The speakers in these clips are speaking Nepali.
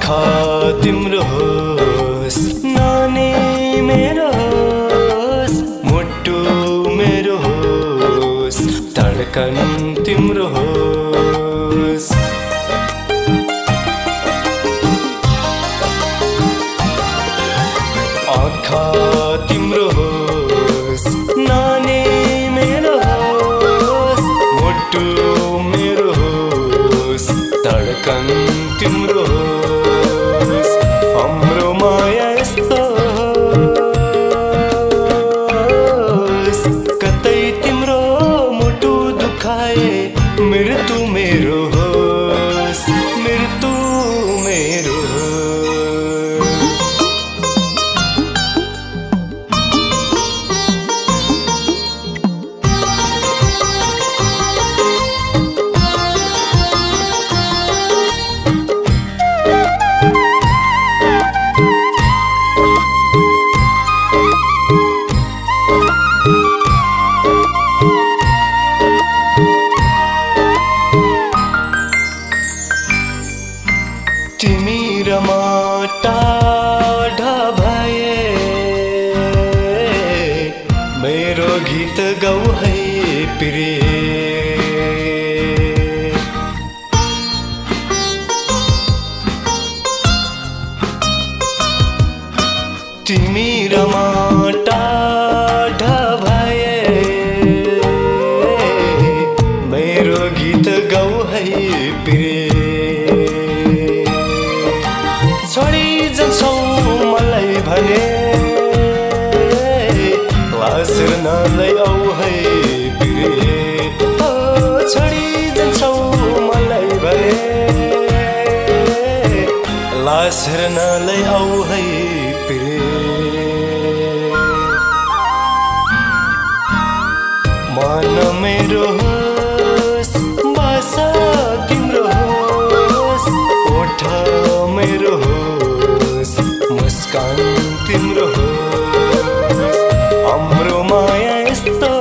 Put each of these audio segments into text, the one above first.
आँखा तिम्रो होस्, नानी मेरो होस्, मुटु मेरो होस्, धड्कन तिम्रो होस्। आँखा तिम्रो होस्, नानी मेरो होस्, मुटु मेरो होस्, धड्कन तिम्रो होस्। हाम्रो माया यस्तो होस्, कतै तिम्रो मुटु दुखाए मृत्यु मेरो होस्, मृत्यु मेरो होस्। तिमी र म टाढा भए, मेरो गीत गाऊ है प्रिय। तिमी र म टाढा भए, मेरो गीत गाऊ है प्रिय। छोडी जान्छौ मलाई भने लास हेर्नलाई आऊ है प्रिय। छोडी जान्छौ मलाई भने लास हेर्नलाई आऊ है प्रिय। मन मेरो होस्, भाषा तिम्रो होस्, ओठ मेरो होस्, मुस्कान तिम्रो होस्। हाम्रो माया यस्तो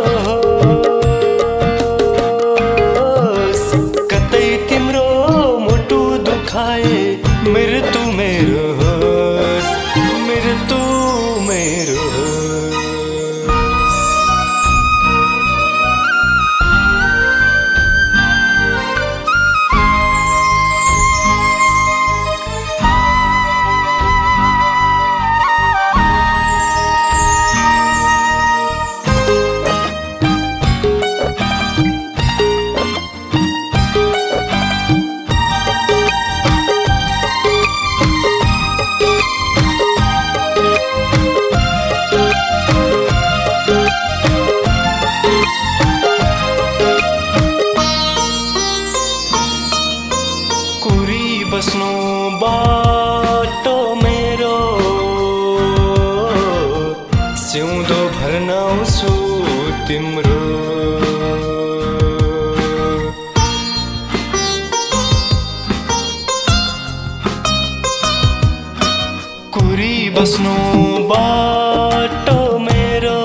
होस्, कतै तिम्रो मुटु दुखाए मृत्यु मेरो होस्, मृत्यु मेरो होस्। बस्नु बाटो मेरो, सिउँदो भर्न आउँछु तिम्रो। कुरी बस्नु बाटो मेरो,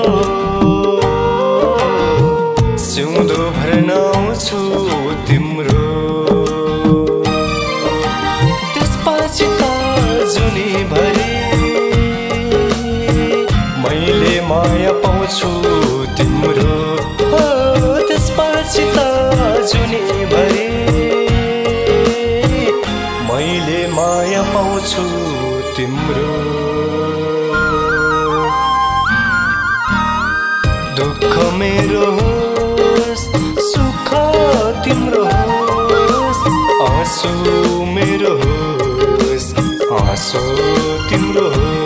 सिउँदो भर्न आउँछु तिम्रो। जुनीभरि मैले माया पाउँछु तिम्रो। त्यसपछि त जुनीभरि मैले माया पाउँछु तिम्रो। दुःख मेरो होस्, सुख तिम्रो होस्, आँसु मेरो होस्, आँसु तिम्रो होस्।